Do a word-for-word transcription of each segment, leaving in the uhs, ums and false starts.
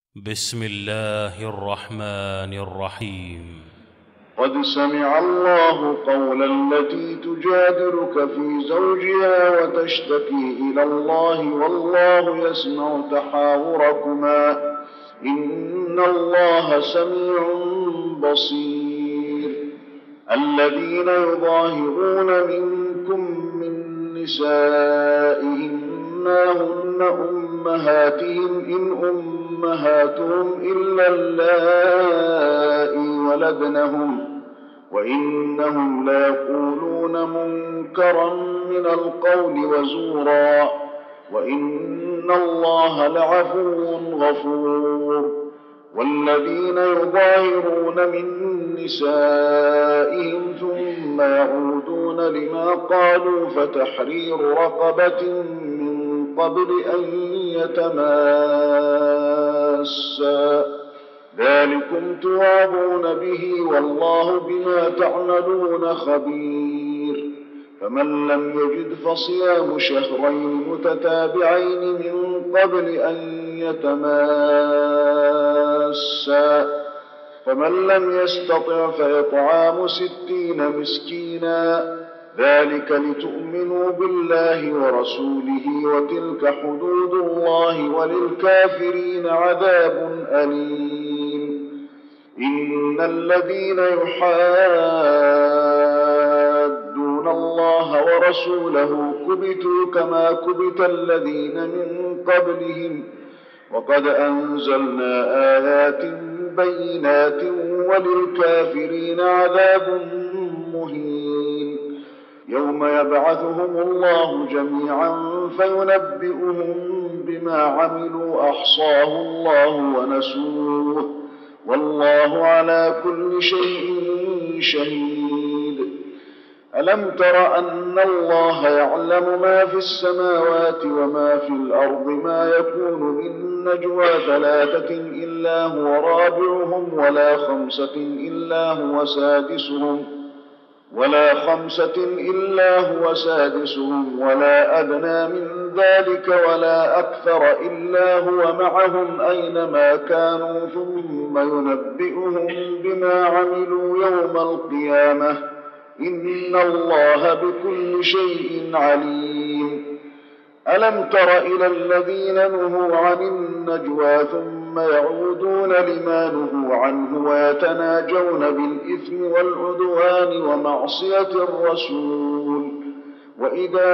بسم الله الرحمن الرحيم. قد سمع الله قول التي تجادلك في زوجها وتشتكي إلى الله والله يسمع تحاوركما إن الله سميع بصير. الذين يظاهرون منكم من نسائهم ما هن أمهاتهم إن أمهاتهم إلا اللائي ولدنهم وإنهم ليقولون منكرا من القول وزورا وإن الله لعفو غفور. والذين يظاهرون من نسائهم ثم يعودون لما قالوا فتحرير رقبة من قبل أن يتماسا ذلكم توعظون به والله بما تعملون خبير. فمن لم يجد فصيام شهرين متتابعين من قبل أن يتماسا فمن لم يستطع فإطعام ستين مسكينا ذلك لتؤمنوا بالله ورسوله وتلك حدود الله وللكافرين عذاب أليم. إن الذين يحادون الله ورسوله كبتوا كما كبت الذين من قبلهم وقد أنزلنا آيات بينات وللكافرين عذاب مهين. يوم يبعثهم الله جميعا فينبئهم بما عملوا أحصاه الله ونسوه والله على كل شيء شهيد. ألم تر أن الله يعلم ما في السماوات وما في الأرض ما يكون من نجوى ثلاثة إلا هو رابعهم ولا خمسة إلا هو سادسهم ولا خمسة إلا هو سادسهم ولا أدنى من ذلك ولا أكثر إلا هو معهم أينما كانوا ثم ينبئهم بما عملوا يوم القيامة إن الله بكل شيء عليم. ألم تر إلى الذين نهوا عن النجوى ثم يعودون لما نهوا عنه ويتناجون بالإثم والعدوان ومعصية الرسول وإذا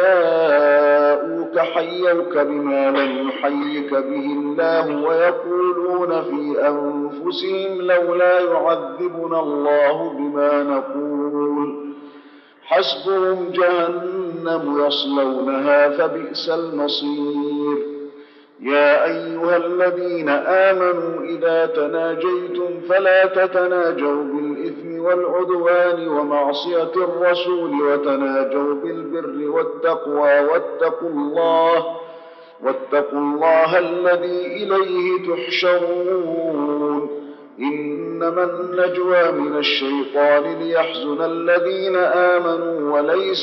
جاءوك حيوك بما لم يحيك به الله ويقولون في أنفسهم لولا يعذبنا الله بما نقول حسبهم جهنم يصلونها فبئس المصير. يا أيها الذين آمنوا إذا تناجيتم فلا تتناجوا بالإثم والعدوان ومعصية الرسول وتناجوا بالبر والتقوى واتقوا الله واتقوا الله الذي إليه تحشرون. إنما النجوى من الشيطان ليحزن الذين آمنوا وليس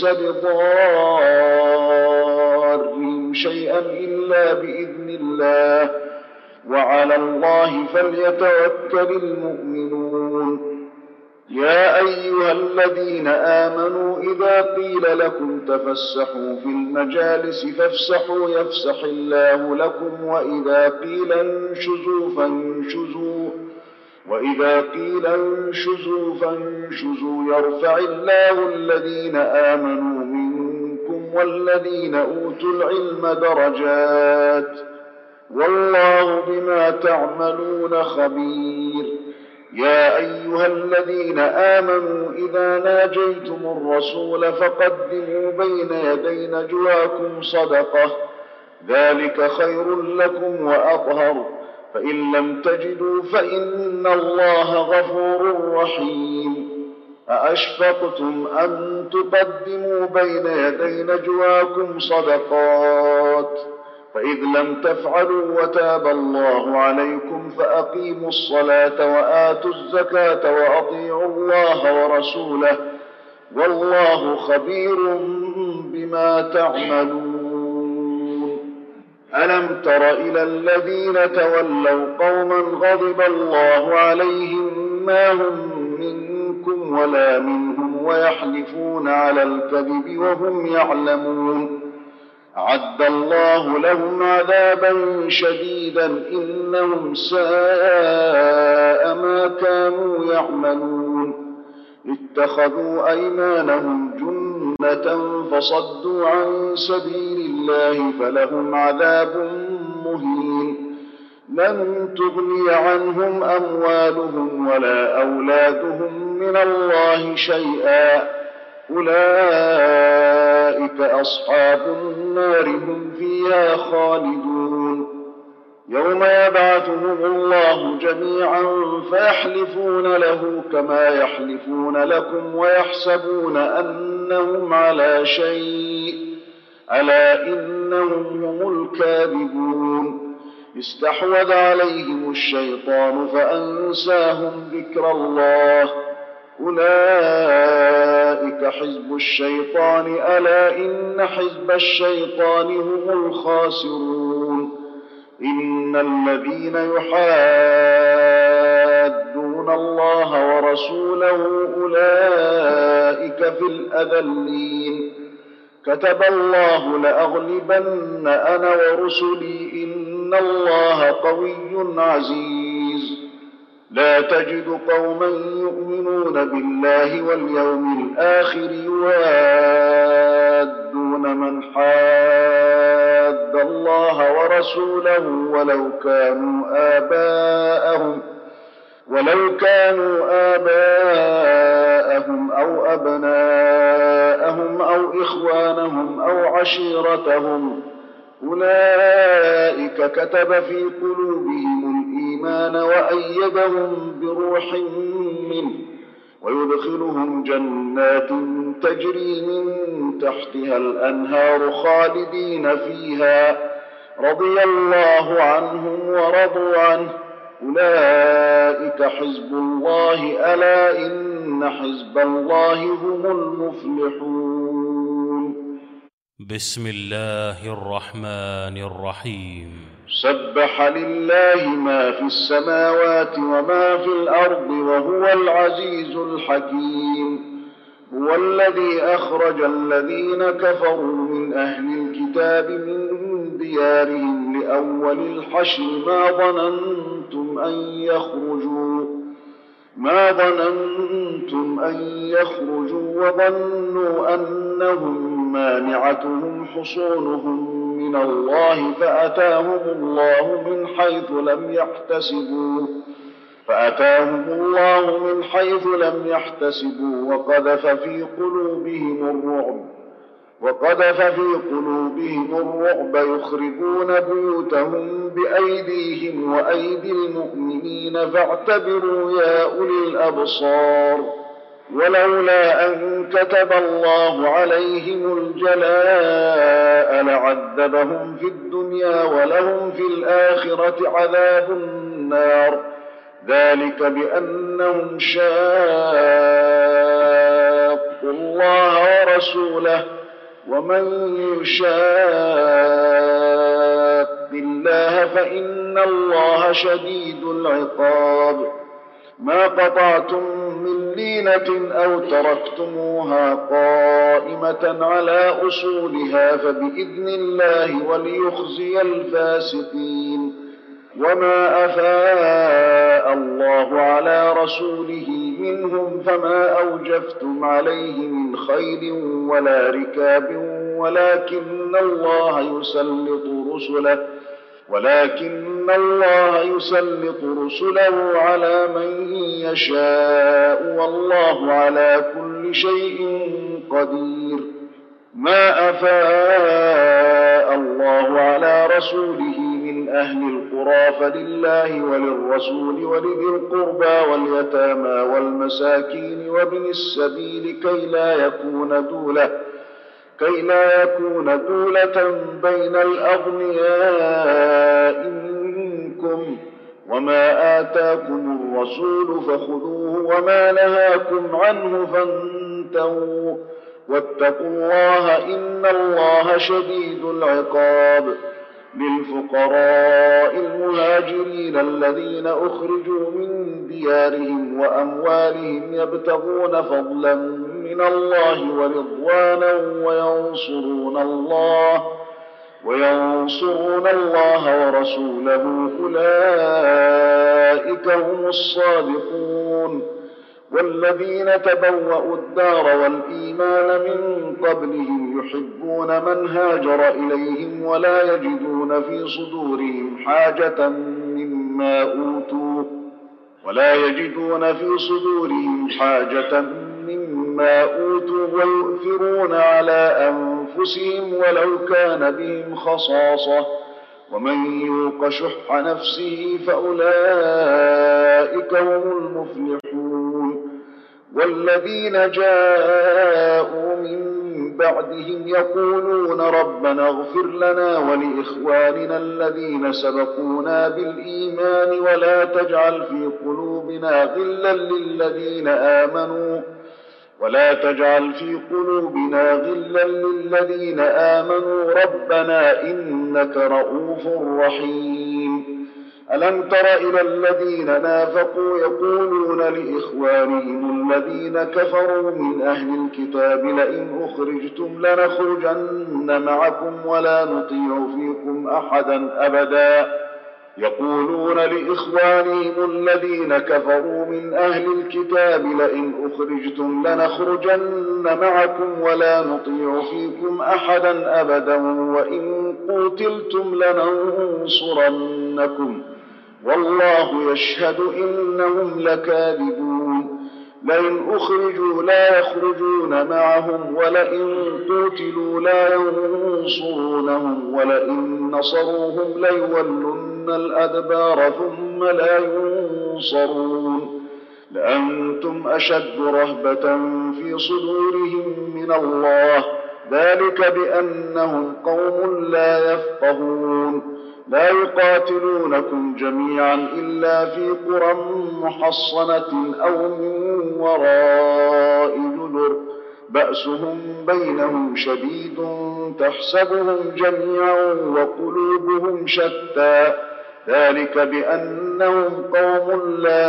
بضارهم شيئا إلا بإذن الله وعلى الله فليتوكل المؤمنون. يا أيها الذين آمنوا إذا قيل لكم تفسحوا في المجالس فافسحوا يفسح الله لكم وإذا قيل انشزوا فانشزوا وإذا قيل انشزوا فانشزوا يرفع الله الذين آمنوا منكم والذين أوتوا العلم درجات والله بما تعملون خبير. يا أيها الذين آمنوا إذا ناجيتم الرسول فقدموا بين يدي نجواكم صدقة ذلك خير لكم وأطهر فإن لم تجدوا فإن الله غفور رحيم. أأشفقتم أن تقدموا بين يدي نجواكم صدقات فإذ لم تفعلوا وتاب الله عليكم فأقيموا الصلاة وآتوا الزكاة وأطيعوا الله ورسوله والله خبير بما تعملون. ألم تر إلى الذين تولوا قوما غضب الله عليهم ما هم منكم ولا منهم ويحلفون على الكذب وهم يعلمون أعد الله لهم عذابا شديدا إنهم ساء ما كانوا يعملون اتخذوا أيمانهم جنة فصدوا عن سبيل الله فلهم عذاب مهين لن تغني عنهم أموالهم ولا أولادهم من الله شيئا أولئك أصحاب النار هم فيها خالدون يوم يبعثهم الله جميعا فيحلفون له كما يحلفون لكم ويحسبون أنهم على شيء ألا إنهم هم الكاذبون استحوذ عليهم الشيطان فأنساهم ذكر الله أولئك حزب الشيطان ألا إن حزب الشيطان هم الخاسرون إن الذين يحادون الله ورسوله أولئك في الأذلين كتب الله لأغلبن أنا ورسلي إن الله قوي عزيز لا تجد قوما يؤمنون بالله واليوم الآخر يوادون من حاد الله ورسوله ولو كانوا آباءهم ولو كانوا آباءهم أو أبناءهم أو إخوانهم أو عشيرتهم أولئك كتب في قلوبهم الإيمان وأيدهم بروح منه ويدخلهم جنات تجري من تحتها الأنهار خالدين فيها رضي الله عنهم ورضوا عنه أولئك حزب الله ألا إن حزب الله هم المفلحون بسم الله الرحمن الرحيم سبح لله ما في السماوات وما في الأرض وهو العزيز الحكيم هو الذي أخرج الذين كفروا من أهل الكتاب من ديارهم لأول الحشر ما ظننتم أن يخرجوا ما ظننتم أن يخرجوا وظنوا أنهم مانعتهم حصونهم من الله فأتاهم الله من حيث لم يحتسبوا فأتاهم الله من حيث لم يحتسبوا وقذف في قلوبهم الرعب وقذف في قلوبهم الرعب يخربون بيوتهم بأيديهم وأيدي المؤمنين فاعتبروا يا أولي الأبصار ولولا أن كتب الله عليهم الجلاء لعذبهم في الدنيا ولهم في الآخرة عذاب النار ذلك بأنهم شاقوا الله ورسوله ومن يشاق الله فإن الله شديد العقاب ما قطعتم من لينة أو تركتموها قائمة على أصولها فبإذن الله وليخزي الفاسقين وما أفاء الله على رسوله منهم فما أوجفتم عليه من خيل ولا ركاب ولكن الله يسلط رسله ولكن الله يسلط رسله على من يشاء والله على كل شيء قدير ما أفاء الله على رسوله من أهل القرى فلله وللرسول ولذي القربى واليتامى والمساكين وابن السبيل كي لا يكون دولة كي لا يكون دولة بين الأغنياء منكم وما آتاكم الرسول فخذوه وما نهاكم عنه فانتهوا واتقوا الله إن الله شديد العقاب للفقراء المهاجرين الذين أخرجوا من ديارهم وأموالهم يبتغون فضلا من الله ورضوانا وينصرون الله وينصرون الله ورسوله أولئك هم الصادقون. والذين تبوأوا الدار والإيمان من قبلهم يحبون من هاجر إليهم ولا يجدون في صدورهم حاجة مما أوتوا ولا يجدون في صدورهم حاجة مما أوتوا ويؤثرون على أنفسهم ولو كان بهم خصاصة ومن يوق شح نفسه فأولئك هم المفلحون. والذين جاءوا من بعدهم يقولون ربنا اغفر لنا ولإخواننا الذين سبقونا بالإيمان ولا تجعل في قلوبنا غلا للذين آمنوا ولا تجعل في قلوبنا غلا للذين آمنوا ربنا إنك رؤوف رحيم. ألم تر إلى الذين نافقوا يقولون لإخوانهم الذين كفروا من أهل الكتاب لئن أخرجتم لنخرجن معكم ولا نطيع فيكم أحدا أبدا يقولون لإخوانهم الذين كفروا من أهل الكتاب لئن أخرجتم لنخرجن معكم ولا نطيع فيكم أحدا أبدا وإن قوتلتم لننصرنكم والله يشهد إنهم لكاذبون. لئن أخرجوا لا يخرجون معهم ولئن قوتلوا لا ينصرونهم ولئن نصروهم ليولن الأدبار ثم لا ينصرون. لأنتم أشد رهبة في صدورهم من الله ذلك بأنهم قوم لا يفقهون. لا يقاتلونكم جميعا إلا في قرى محصنة أو من وراء جدر بأسهم بينهم شديد تحسبهم جميعا وقلوبهم شتى ذلك بأنهم قوم لا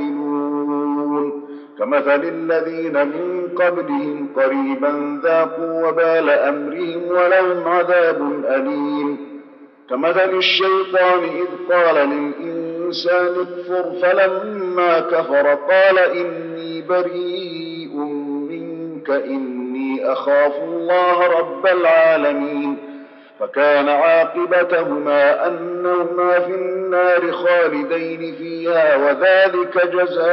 يعقلون. كمثل الذين من قبلهم قريبا ذاقوا وبال أمرهم ولهم عذاب أليم. كمثل الشيطان إذ قال للإنسان اكفر فلما كفر قال إني بريء منك إني أخاف الله رب العالمين. فكان عاقبتهما أنهما في النار خالدين فيها وذلك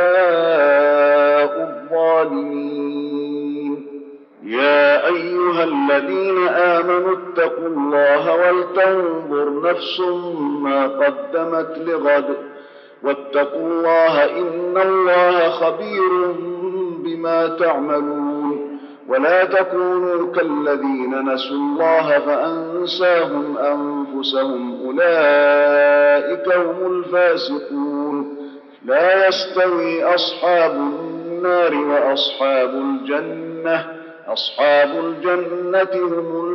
جزاء الظالمين. يا أيها الذين آمنوا اتقوا الله ولتنظر نفس ما قدمت لغد واتقوا الله إن الله خبير بما تعملون. ولا تكونوا كالذين نسوا الله فأنساهم أنفسهم أولئك هم الفاسقون. لا يستوي أصحاب النار وأصحاب الجنة أصحاب الجنة هم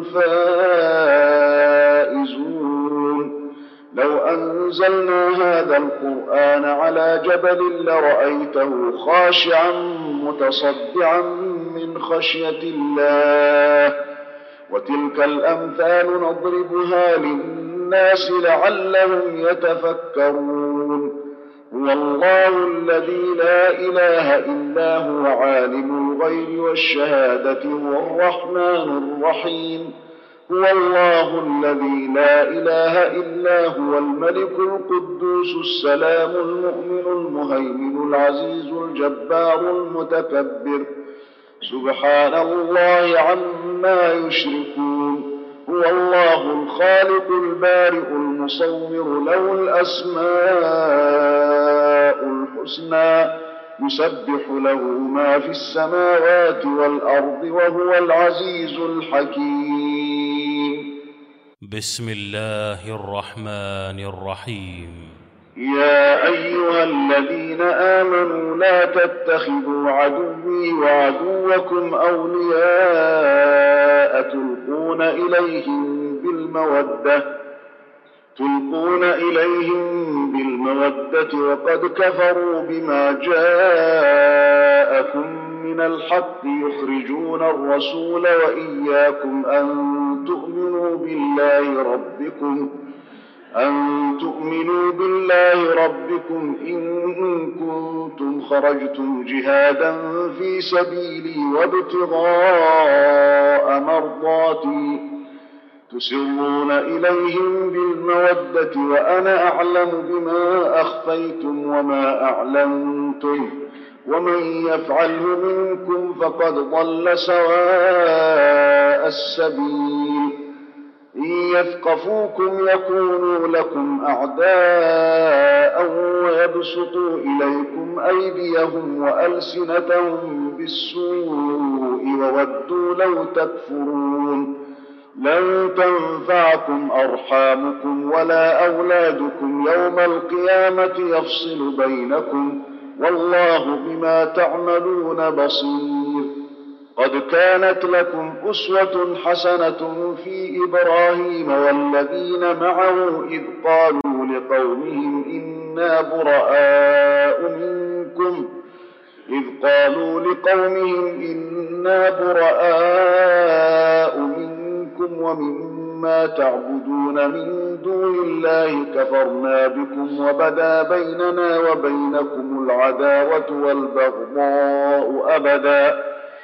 الفائزون. لو أنزلنا هذا القرآن على جبل لرأيته خاشعا متصدعا من خشية الله. وتلك الأمثال نضربها للناس لعلهم يتفكرون. هو الله الذي لا إله إلا هو عالم الغيب والشهادة هو الرحمن الرحيم. هو الله الذي لا إله إلا هو الملك القدوس السلام المؤمن المهيمن العزيز الجبار المتكبر سبحان الله عما يشركون. هو الله الخالق البارئ المصور له الأسماء الحسنى يسبح له ما في السماوات والأرض وهو العزيز الحكيم. بسم الله الرحمن الرحيم. يا أيها الذين آمنوا لا تتخذوا عدوي وعدوكم أولياء تلقون إليهم بالمودة تلقون إليهم بالمودة وقد كفروا بما جاءكم من الحق يخرجون الرسول وإياكم أن تؤمنوا بالله ربكم أن تؤمنوا بالله ربكم إن كنتم خرجتم جهادا في سبيلي وابتغاء مرضاتي تسرون إليهم بالمودة وأنا أعلم بما أخفيتم وما أعلنتم ومن يفعله منكم فقد ضل سواء السبيل إن يثقفوكم يكونوا لكم أعداء ويبسطوا إليكم أيديهم وألسنتهم بالسوء وودوا لو تكفرون لن تنفعكم أرحامكم ولا أولادكم يوم القيامة يفصل بينكم والله بما تعملون بصير قد كانت لكم أسوة حسنة في إبراهيم والذين معه إذ قالوا لقومهم إنا براء منكم إذ قالوا لقومهم إنا براء منكم ومما تعبدون من دون الله كفرنا بكم وبدا بيننا وبينكم العداوة والبغضاء أبدا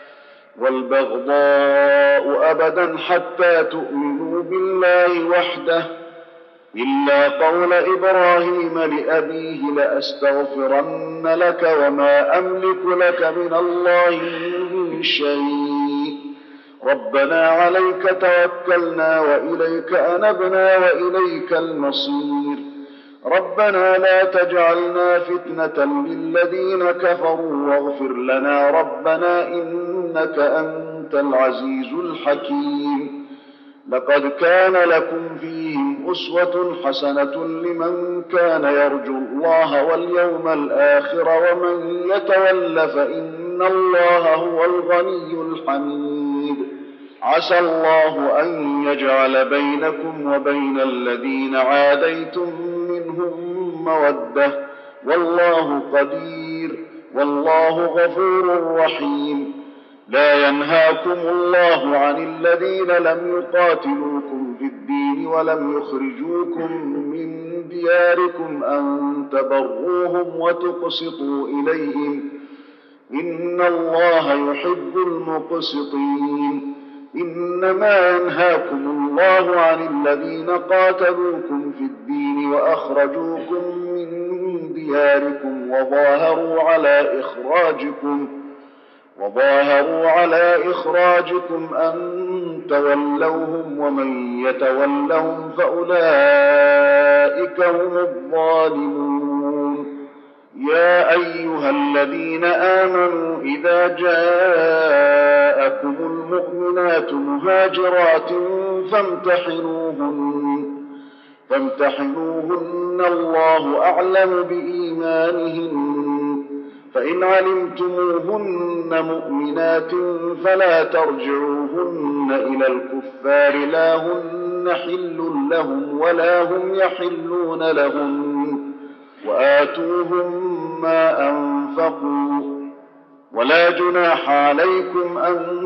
والبغضاء أبدا حتى تؤمنوا بالله وحده إلا قول إبراهيم لأبيه لأستغفرن لك وما أملك لك من الله من شيء ربنا عليك توكلنا وإليك أنبنا وإليك المصير ربنا لا تجعلنا فتنة للذين كفروا واغفر لنا ربنا إنك أنت العزيز الحكيم لقد كان لكم فيهم أسوة حسنة لمن كان يرجو الله واليوم الآخر ومن يتول فإن الله هو الغني الحميد عسى الله أن يجعل بينكم وبين الذين عاديتم منهم مودة والله قدير والله غفور رحيم لا ينهاكم الله عن الذين لم يقاتلوكم في الدين ولم يخرجوكم من دياركم أن تبروهم وتقسطوا إليهم إن الله يحب المقسطين إنما ينهاكم الله عن الذين قاتلوكم في الدين وأخرجوكم من دياركم وظاهروا على إخراجكم وظاهروا على إخراجكم أن تولوهم ومن يتولهم فأولئك هم الظالمون يا أيها الذين آمنوا إذا جاءكم المؤمنات مهاجرات فامتحنوهن فامتحنوهن الله أعلم بإيمانهن فإن علمتموهن مؤمنات فلا ترجعوهن إلى الكفار لا هن حل لهم ولا هم يحلون لهم وآتوهم ما أنفقوا ولا جناح عليكم أن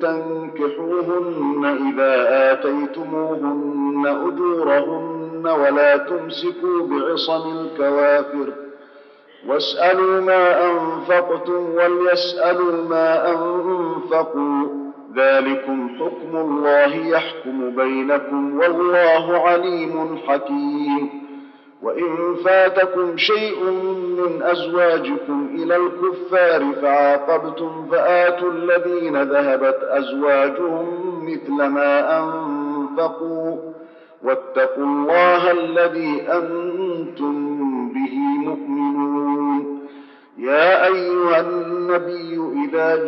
تنكحوهن إذا آتيتموهن أجورهن ولا تمسكوا بعصم الكوافر واسألوا ما أنفقتم وليسألوا ما أنفقوا ذلكم حكم الله يحكم بينكم والله عليم حكيم وإن فاتكم شيء من أزواجكم إلى الكفار فعاقبتم فآتوا الذين ذهبت أزواجهم مثل ما أنفقوا واتقوا الله الذي أنتم به مؤمنون يا أيها النبي إذا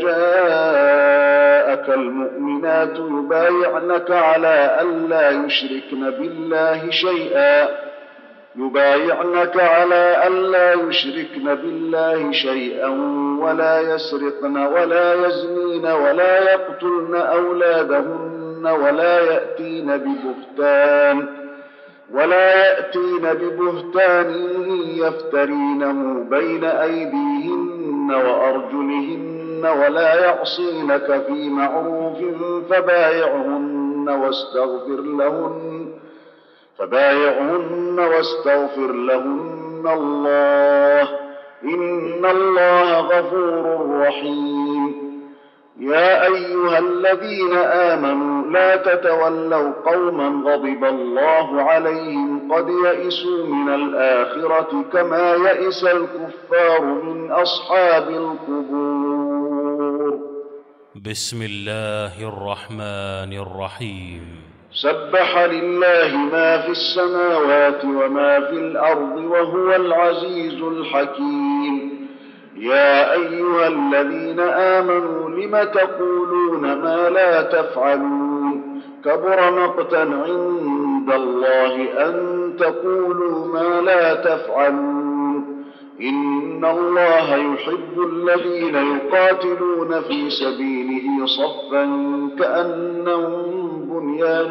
جاءك المؤمنات يبايعنك على ألا يشركن بالله شيئا يبايعنك على ألا يشركن بالله شيئا ولا يسرقن ولا يزنين ولا يقتلن أولادهن ولا يأتين ببهتان ولا يأتين ببهتان يفترينه بين أيديهن وأرجلهن ولا يعصينك في معروف فبايعهن واستغفر لهن فبايعهن واستغفر لهن الله إن الله غفور رحيم. يا أيها الذين آمنوا لا تتولوا قوما غضب الله عليهم قد يئسوا من الآخرة كما يئس الكفار من أصحاب القبور. بسم الله الرحمن الرحيم. سبح لله ما في السماوات وما في الأرض وهو العزيز الحكيم. يا أيها الذين آمنوا لم تقولون ما لا تفعلون كبر مقتا عند الله أن تقولوا ما لا تفعلون. إن الله يحب الذين يقاتلون في سبيله صفا كأنهم بنيان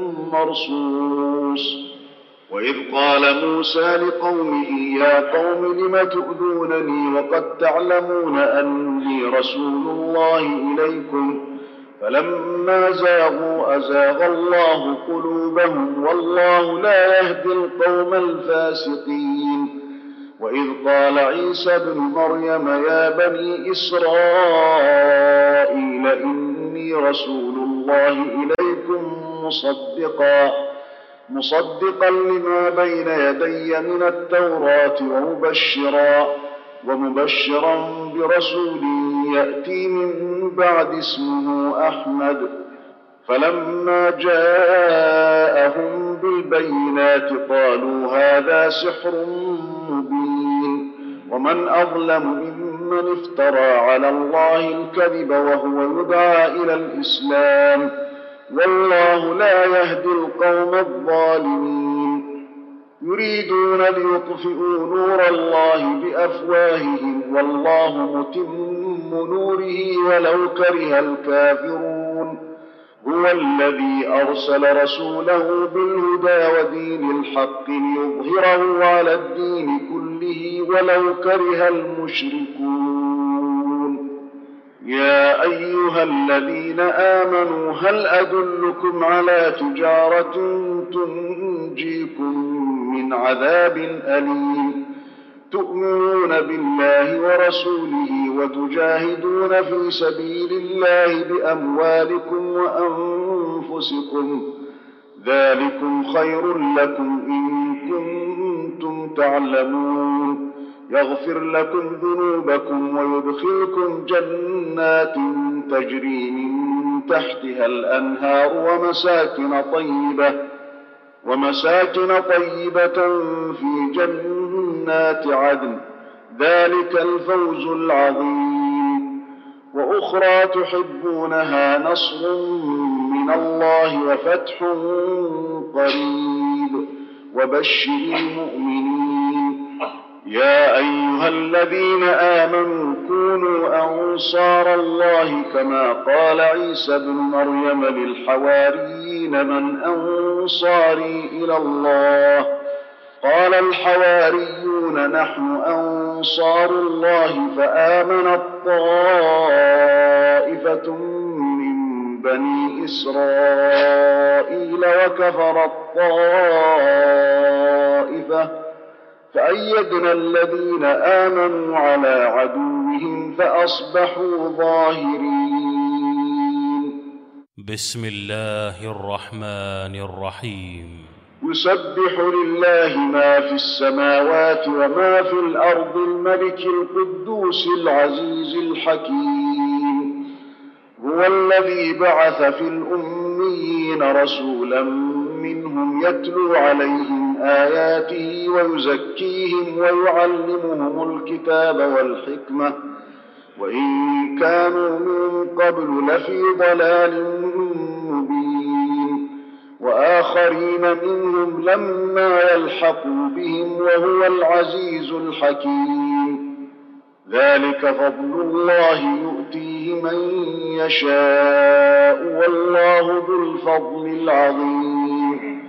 مرصوص. وإذ قال موسى لقومه يا قوم لم تؤذونني وقد تعلمون أني رسول الله إليكم فلما زاغوا أزاغ الله قلوبهم والله لا يهدي القوم الفاسقين. وإذ قال عيسى ابن مريم يا بني إسرائيل إني رسول الله إليكم مصدقا مصدقا لما بين يدي من التوراة ومبشرا ومبشرا برسول يأتي من بعد اسمه أحمد. فلما جاءهم بالبينات قالوا هذا سحر مبين ومن أظلم ممن افترى على الله الكذب وهو يدعى إلى الإسلام والله لا يهدي القوم الظالمين. يريدون ليطفئوا نور الله بأفواههم والله متم نوره ولو كره الكافرون. هو الذي أرسل رسوله بالهدى ودين الحق ليظهره على الدين كله ولو كره المشركون. يا أيها الذين آمنوا هل أدلكم على تجارة تنجيكم من عذاب أليم تؤمنون بالله ورسوله وتجاهدون في سبيل الله بأموالكم وأنفسكم ذلكم خير لكم إن كنتم تعلمون. يغفر لكم ذنوبكم ويدخلكم جنات تجري من تحتها الأنهار ومساكن طيبة ومساكن طيبة في جنات عدن ذلك الفوز العظيم. وأخرى تحبونها نصر من الله وفتح قريب وبشر المؤمنين. يا أيها الذين آمنوا كونوا أنصار الله كما قال عيسى ابن مريم للحواريين من أنصاري إلى الله قال الحواريون نحن أنصار الله فآمنت طائفة من بني إسرائيل وكفرت طائفة فأيدنا الذين آمنوا على عدوهم فأصبحوا ظاهرين. بسم الله الرحمن الرحيم. يسبح لله ما في السماوات وما في الأرض الملك القدوس العزيز الحكيم. هو الذي بعث في الأميين رسولا منهم يتلو عليهم آياته ويزكيهم ويعلمهم الكتاب والحكمة وإن كانوا من قبل لفي ضلال مبين. وآخرين منهم لما يلحقوا بهم وهو العزيز الحكيم. ذلك فضل الله يؤتيه من يشاء والله ذو الفضل العظيم.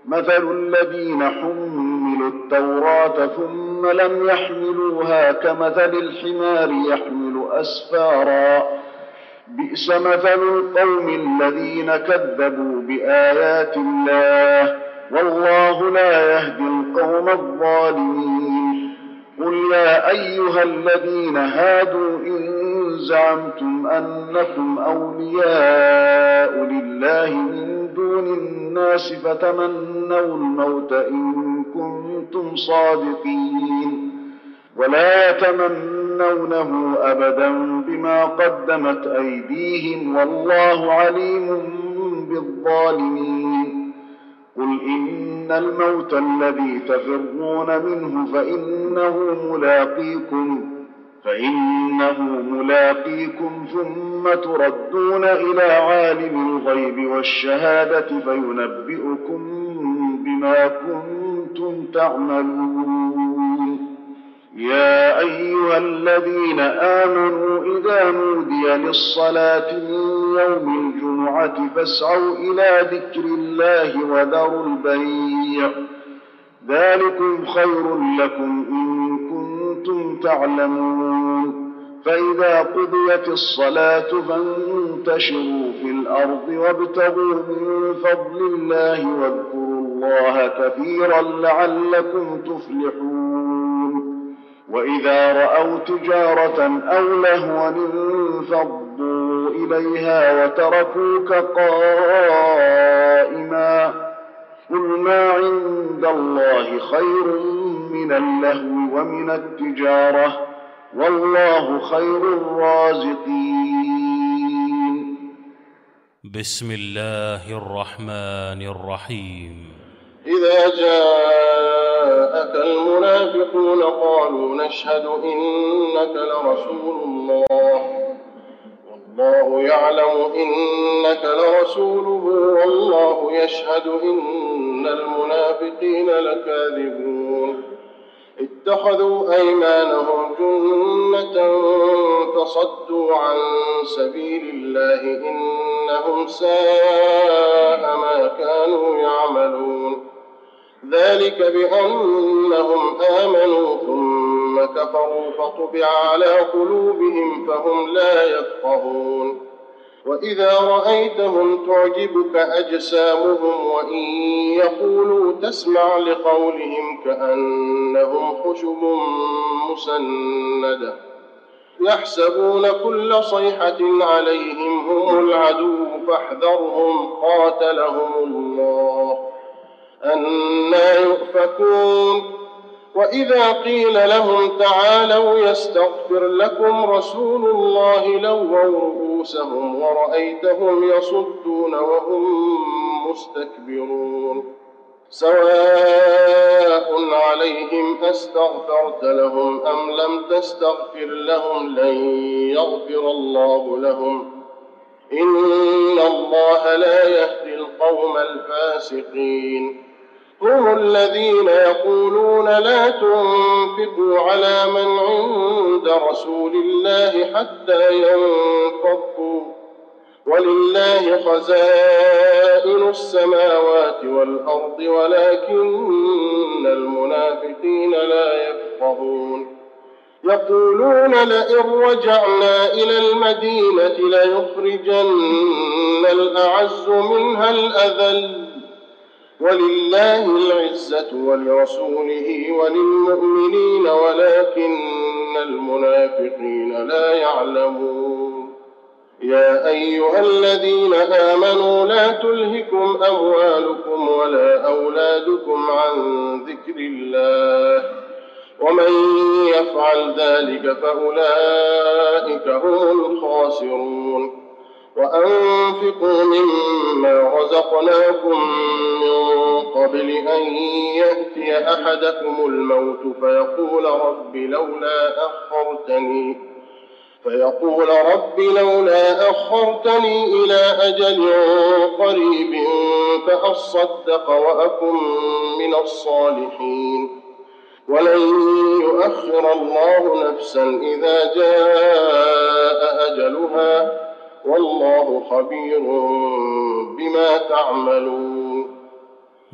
مثل الذين حملوا التوراة ثم لم يحملوها كمثل الحمار يحمل أسفارا بئس مثل القوم الذين كذبوا بآيات الله والله لا يهدي القوم الظالمين. قل يا أيها الذين هادوا إن زعمتم أنكم أولياء لله من دون الناس فتمنوا الموت إن كنتم صادقين ولا يتمنونه أبدا بما قدمت أيديهم والله عليم بالظالمين. قل إن الموت الذي تفرون منه فإنه ملاقيكم فإنه ملاقيكم ثم تردون إلى عالم الغيب والشهادة فينبئكم بما كنتم تعملون. يا أيها الذين آمنوا إذا نودي للصلاة من يوم الجمعة فاسعوا إلى ذكر الله وذروا البيع ذلكم خير لكم إن كنتم تعلمون. فإذا قضيت الصلاة فانتشروا في الأرض وابتغوا من فضل الله واذكروا الله كثيرا لعلكم تفلحون. وإذا رأوا تجارة أو لهوا انفضوا إليها وتركوك قائما قل ما عند الله خير من اللهو ومن التجارة والله خير الرازقين. بسم الله الرحمن الرحيم. إذا جاءك المنافقون قالوا نشهد إنك لرسول الله والله يعلم إنك لرسوله والله يشهد إن المنافقين لكاذبون. اتخذوا أيمانهم جنة فصدوا عن سبيل الله إنهم ساء ما كانوا يعملون. ذلك بأنهم آمنوا ثم كفروا فطبع على قلوبهم فهم لا يفقهون. وإذا رأيتهم تعجبك أجسامهم وإن يقولوا تسمع لقولهم كأنهم خشب مسندة يحسبون كل صيحة عليهم هم العدو فاحذرهم قاتلهم الله أنى يؤفكون. وإذا قيل لهم تعالوا يستغفر لكم رسول الله لووا رؤوسهم ورأيتهم يصدون وهم مستكبرون. سواء عليهم أستغفرت لهم أم لم تستغفر لهم لن يغفر الله لهم إن الله لا يهدي القوم الفاسقين. هم الذين يقولون لا تنفقوا على من عند رسول الله حتى ينفضوا ولله خزائن السماوات والأرض ولكن المنافقين لا يفقهون. يقولون لئن رجعنا إلى المدينة ليخرجن الأعز منها الأذل ولله العزة ولرسوله وللمؤمنين ولكن المنافقين لا يعلمون. يا أيها الذين آمنوا لا تلهكم أموالكم ولا أولادكم عن ذكر الله ومن يفعل ذلك فأولئك هم الخاسرون. وأنفقوا مما رزقناكم من قبل أن يأتي أحدكم الموت فيقول رب لولا أخرتني فيقول رب لولا أخرتني إلى أجل قريب فأصدق وأكن من الصالحين. ولن يؤخر الله نفسا إذا جاء أجلها والله خبير بما تعملون.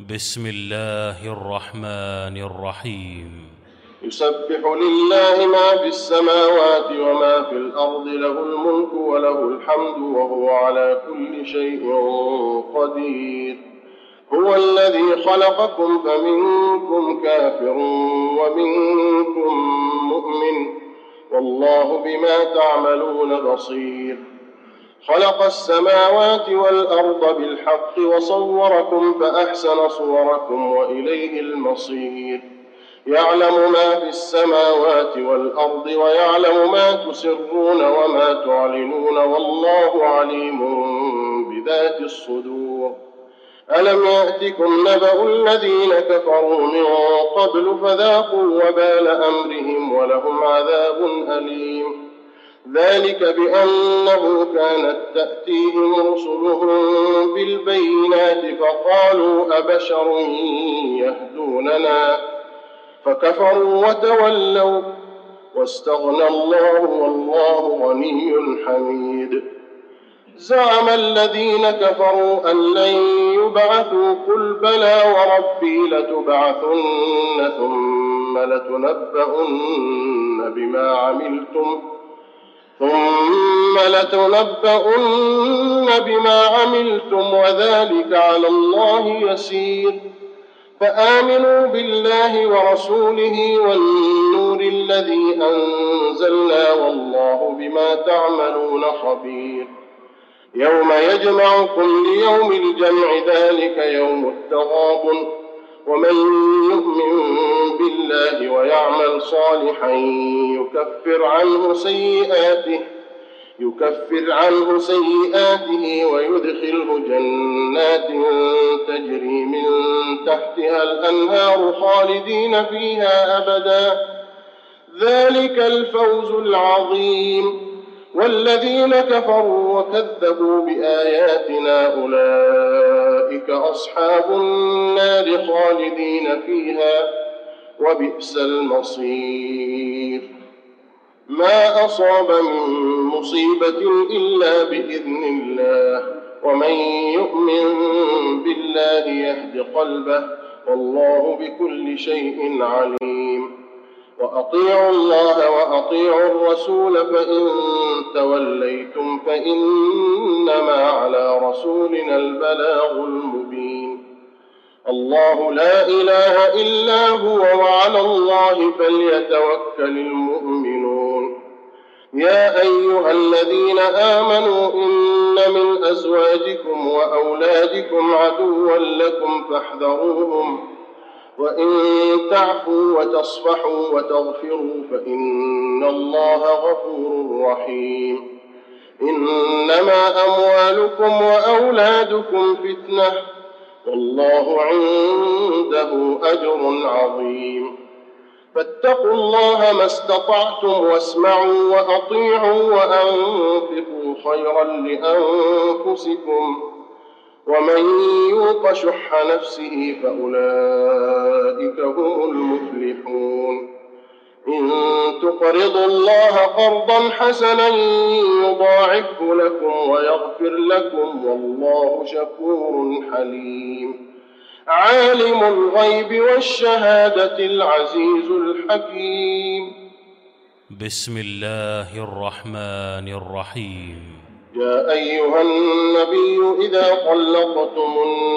بسم الله الرحمن الرحيم يسبح لله ما في السماوات وما في الأرض، له الملك وله الحمد وهو على كل شيء قدير. هو الذي خلقكم فمنكم كافر ومنكم مؤمن، والله بما تعملون بصير. خلق السماوات والأرض بالحق وصوركم فأحسن صوركم وإليه المصير. يعلم ما في السماوات والأرض ويعلم ما تسرون وما تعلنون، والله عليم بذات الصدور. ألم يأتكم نبأ الذين كفروا من قبل فذاقوا وبال أمرهم ولهم عذاب أليم. ذلك بأنه كانت تأتيهم رسلهم بالبينات فقالوا أبشر يهدوننا فكفروا وتولوا واستغنى الله والله غني حميد. زعم الذين كفروا أن لن يبعثوا، قل بلى وربي لتبعثن ثم لتنبؤن بما عملتم ثم لتنبؤن بما عملتم وذلك على الله يسير. فآمنوا بالله ورسوله والنور الذي أنزلنا، والله بما تعملون خبير. يوم يجمعكم ليوم الجمع، ذلك يوم التغابن. ومن يؤمن بالله ويعمل صالحا يكفر عنه سيئاته يكفر عنه سيئاته ويدخله جنات تجري من تحتها الأنهار خالدين فيها أبدا، ذلك الفوز العظيم. والذين كفروا وكذبوا بآياتنا أولئك أصحاب النار خالدين فيها وبئس المصير. ما أصاب من مصيبة إلا بإذن الله، ومن يؤمن بالله يهد قلبه، والله بكل شيء عليم. وأطيعوا الله وأطيعوا الرسول، فإن توليتم فإنما على رسولنا البلاغ المبين. الله لا إله إلا هو وعلى الله فليتوكل المؤمنون. يا أيها الذين آمنوا إن من أزواجكم وأولادكم عدوا لكم فاحذروهم، وإن تعفوا وتصفحوا وتغفروا فإن الله غفور رحيم. إنما أموالكم وأولادكم فتنة، والله عنده أجر عظيم. فاتقوا الله ما استطعتم واسمعوا وأطيعوا وأنفقوا خيرا لأنفسكم، ومن يوق شح نفسه فأولئك هم المفلحون. إن تقرضوا الله قرضا حسنا يضاعفه لكم ويغفر لكم، والله شكور حليم. عالم الغيب والشهادة العزيز الحكيم. بسم الله الرحمن الرحيم. يا أيها النبي إذا طلقتم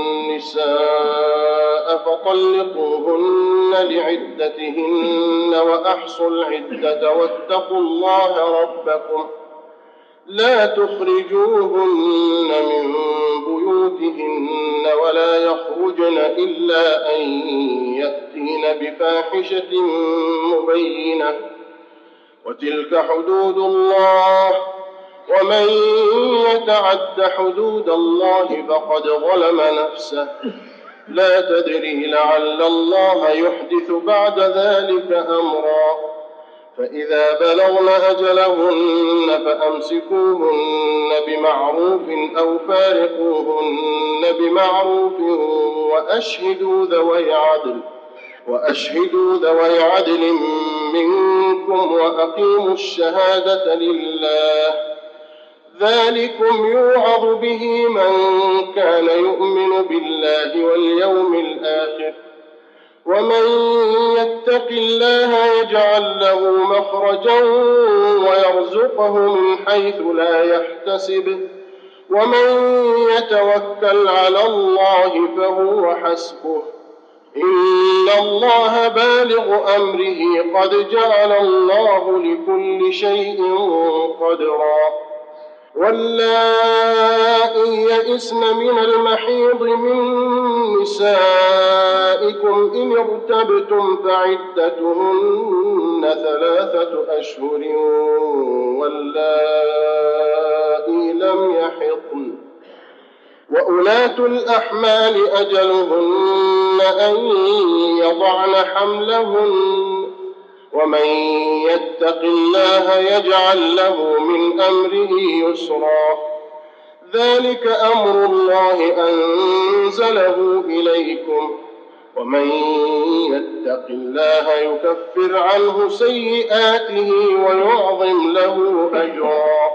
النساء فطلقوهن لعدتهن وأحصوا العدة واتقوا الله ربكم لا تخرجوهن من بيوتهن ولا يخرجن إلا أن يأتين بفاحشة مبينة، وتلك حدود الله، ومن يتعد حدود الله فقد ظلم نفسه. لا تدري لعل الله يحدث بعد ذلك أمرا. فإذا بلغن أجلهن فأمسكوهن بمعروف أو فارقوهن بمعروف وأشهدوا ذوي عدل وأشهدوا ذوي عدل منكم وأقيموا الشهادة لله. ذلكم يوعظ به من كان يؤمن بالله واليوم الآخر ومن يتق الله يجعل له مخرجا ويرزقه من حيث لا يحتسب ومن يتوكل على الله فهو حسبه إن الله بالغ أمره قد جعل الله لكل شيء قدرا واللائي يئسن من المحيض من نسائكم إن ارتبتم فعدتهن ثلاثة أشهر واللائي لم يحضن وأولاة الأحمال أجلهن أن يضعن حملهن ومن يتق الله يجعل له من أمره يسرا ذلك أمر الله أنزله إليكم ومن يتق الله يكفر عنه سيئاته ويعظم له أجرا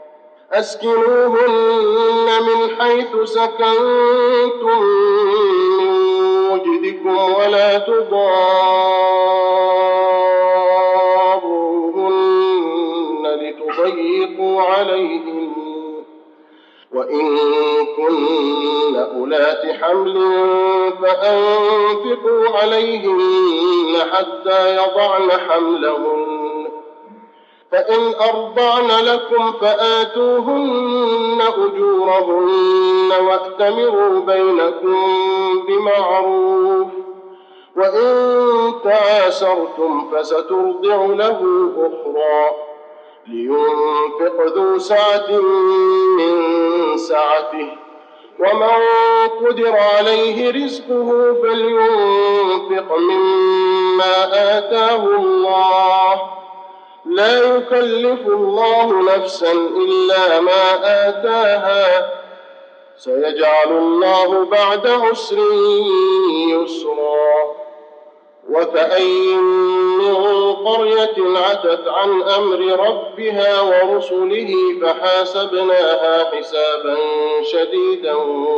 أسكنوهن من حيث سكنتم من وجدكم ولا تضاروهن لتضيقوا عليهن وإن كن أولات حمل فأنفقوا عليهن حتى يضعن حملهن فإن أرضعن لكم فآتوهن أجورهن وأتمروا بينكم بمعروف وإن تعاسرتم فسترضع له أخرى لينفق ذو سعة من سعته ومن قدر عليه رزقه فلينفق مما آتاه الله لا يكلف الله نفسا إلا ما آتاها سيجعل الله بعد عسر يسرا وكأي من قرية عتت عن أمر ربها ورسله فحاسبناها حسابا شديدا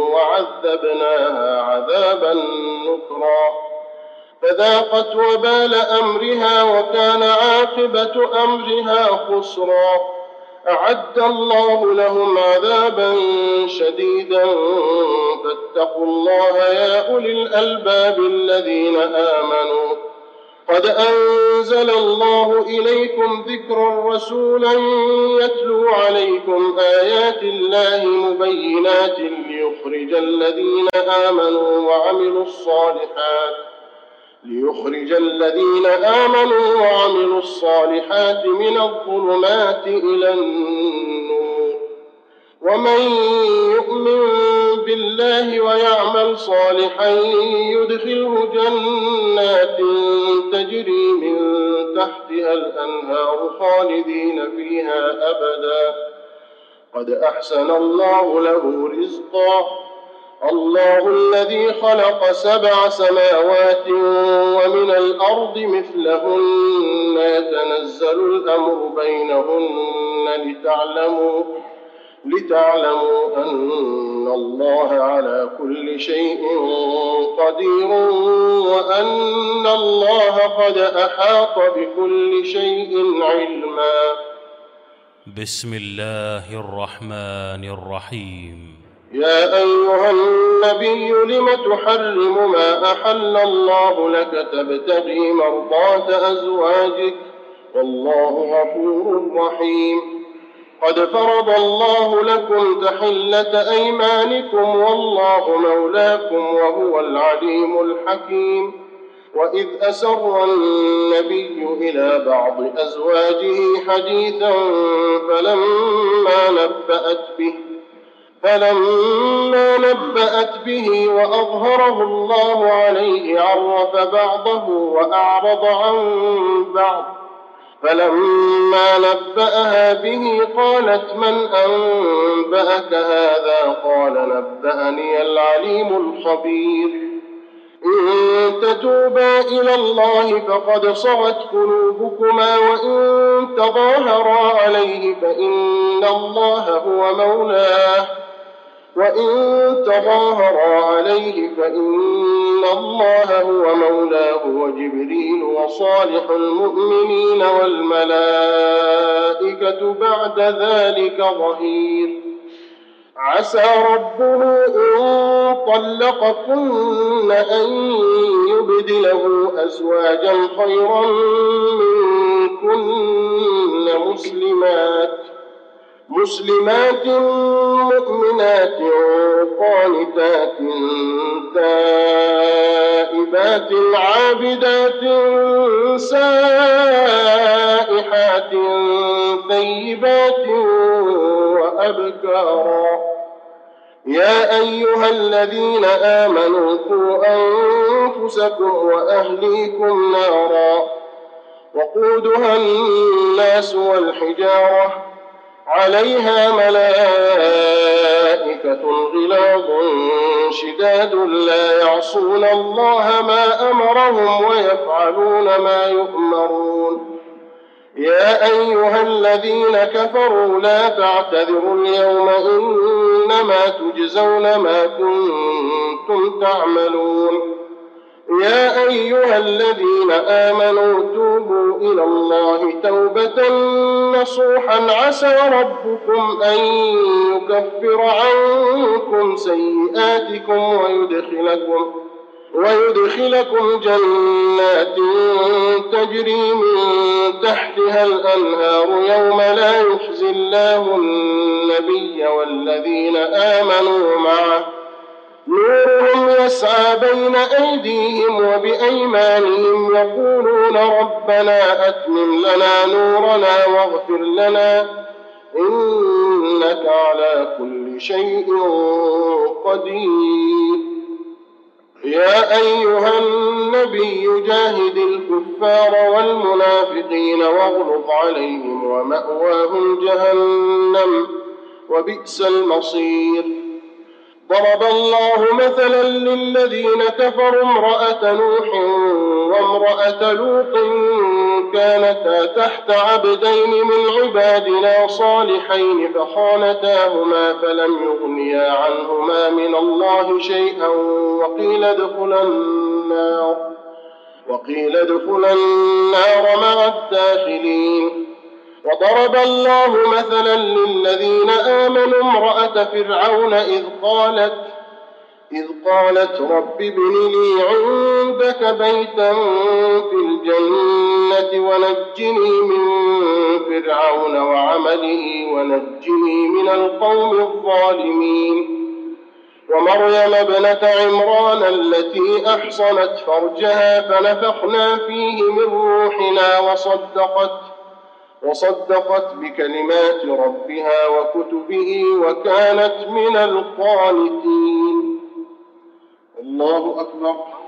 وعذبناها عذابا نكرا فذاقت وبال أمرها وكان عاقبة أمرها خسرا أعد الله لهم عذابا شديدا فاتقوا الله يا أولي الألباب الذين آمنوا قد أنزل الله إليكم ذكرا رسولا يتلو عليكم آيات الله مبينات ليخرج الذين آمنوا وعملوا الصالحات ليخرج الذين آمنوا وعملوا الصالحات من الظلمات إلى النور ومن يؤمن بالله ويعمل صالحا يدخله جنات تجري من تحتها الأنهار خالدين فيها أبدا قد أحسن الله له رزقا الله الذي خلق سبع سماوات ومن الأرض مثلهن يتنزل الأمر بينهن لتعلموا لتعلموا أن الله على كل شيء قدير وأن الله قد أحاط بكل شيء علما. بسم الله الرحمن الرحيم. يا أيها النبي لم تحرم ما أحل الله لك تبتغي مرضات أزواجك والله غفور رحيم. قد فرض الله لكم تحلة أيمانكم والله مولاكم وهو العليم الحكيم. وإذ أسر النبي إلى بعض أزواجه حديثا فلما نبأت به فلما نبأت به وأظهره الله عليه عرف بعضه وأعرض عن بعض فلما نبأها به قالت من أنبأك هذا قال نبأني العليم الخبير. إن تتوبا إلى الله فقد صغت قلوبكما وإن تظاهرا عليه فإن الله هو مولاه وإن تظاهرا عليه فإن الله هو مولاه وجبريل وصالح المؤمنين والملائكة بعد ذلك ظهير. عسى ربه إن طلقكن أن يبدله أزواجا خيرا منكن مسلمات مسلمات مؤمنات قانتات تائبات عابدات سائحات ثيبات وأبكارا. يا أيها الذين آمنوا قوا أنفسكم وأهليكم نارا وقودها الناس والحجارة عليها ملائكة غلاظ شداد لا يعصون الله ما أمرهم ويفعلون ما يؤمرون. يا أيها الذين كفروا لا تعتذروا اليوم إنما تجزون ما كنتم تعملون. يا أيها الذين آمنوا توبوا إلى الله توبة نصوحا عسى ربكم أن يكفر عنكم سيئاتكم ويدخلكم ويدخلكم جنات تجري من تحتها الأنهار يوم لا يخزي الله النبي والذين آمنوا معه نورهم يسعى بين أيديهم وبأيمانهم يقولون ربنا أتمم لنا نورنا واغفر لنا إنك على كل شيء قدير. يا أيها النبي جاهد الكفار والمنافقين واغلظ عليهم ومأواهم جهنم وبئس المصير. ضرب الله مثلا للذين كفروا امرأة نوح وامرأة لوط كانتا تحت عبدين من عبادنا صالحين فخانتاهما فلم يغنيا عنهما من الله شيئا وقيل ادخلا النار وقيل ادخلا النار مع الداخلين. وضرب الله مثلا للذين آمنوا امرأة فرعون إذ قالت إذ قالت رب ابن لي عندك بيتا في الجنة ونجني من فرعون وعمله ونجني من القوم الظالمين. ومريم ابنة عمران التي أحصنت فرجها فنفخنا فيه من روحنا وصدقت وصدقت بكلمات ربها وكتبه وكانت من القانتين. الله أكبر.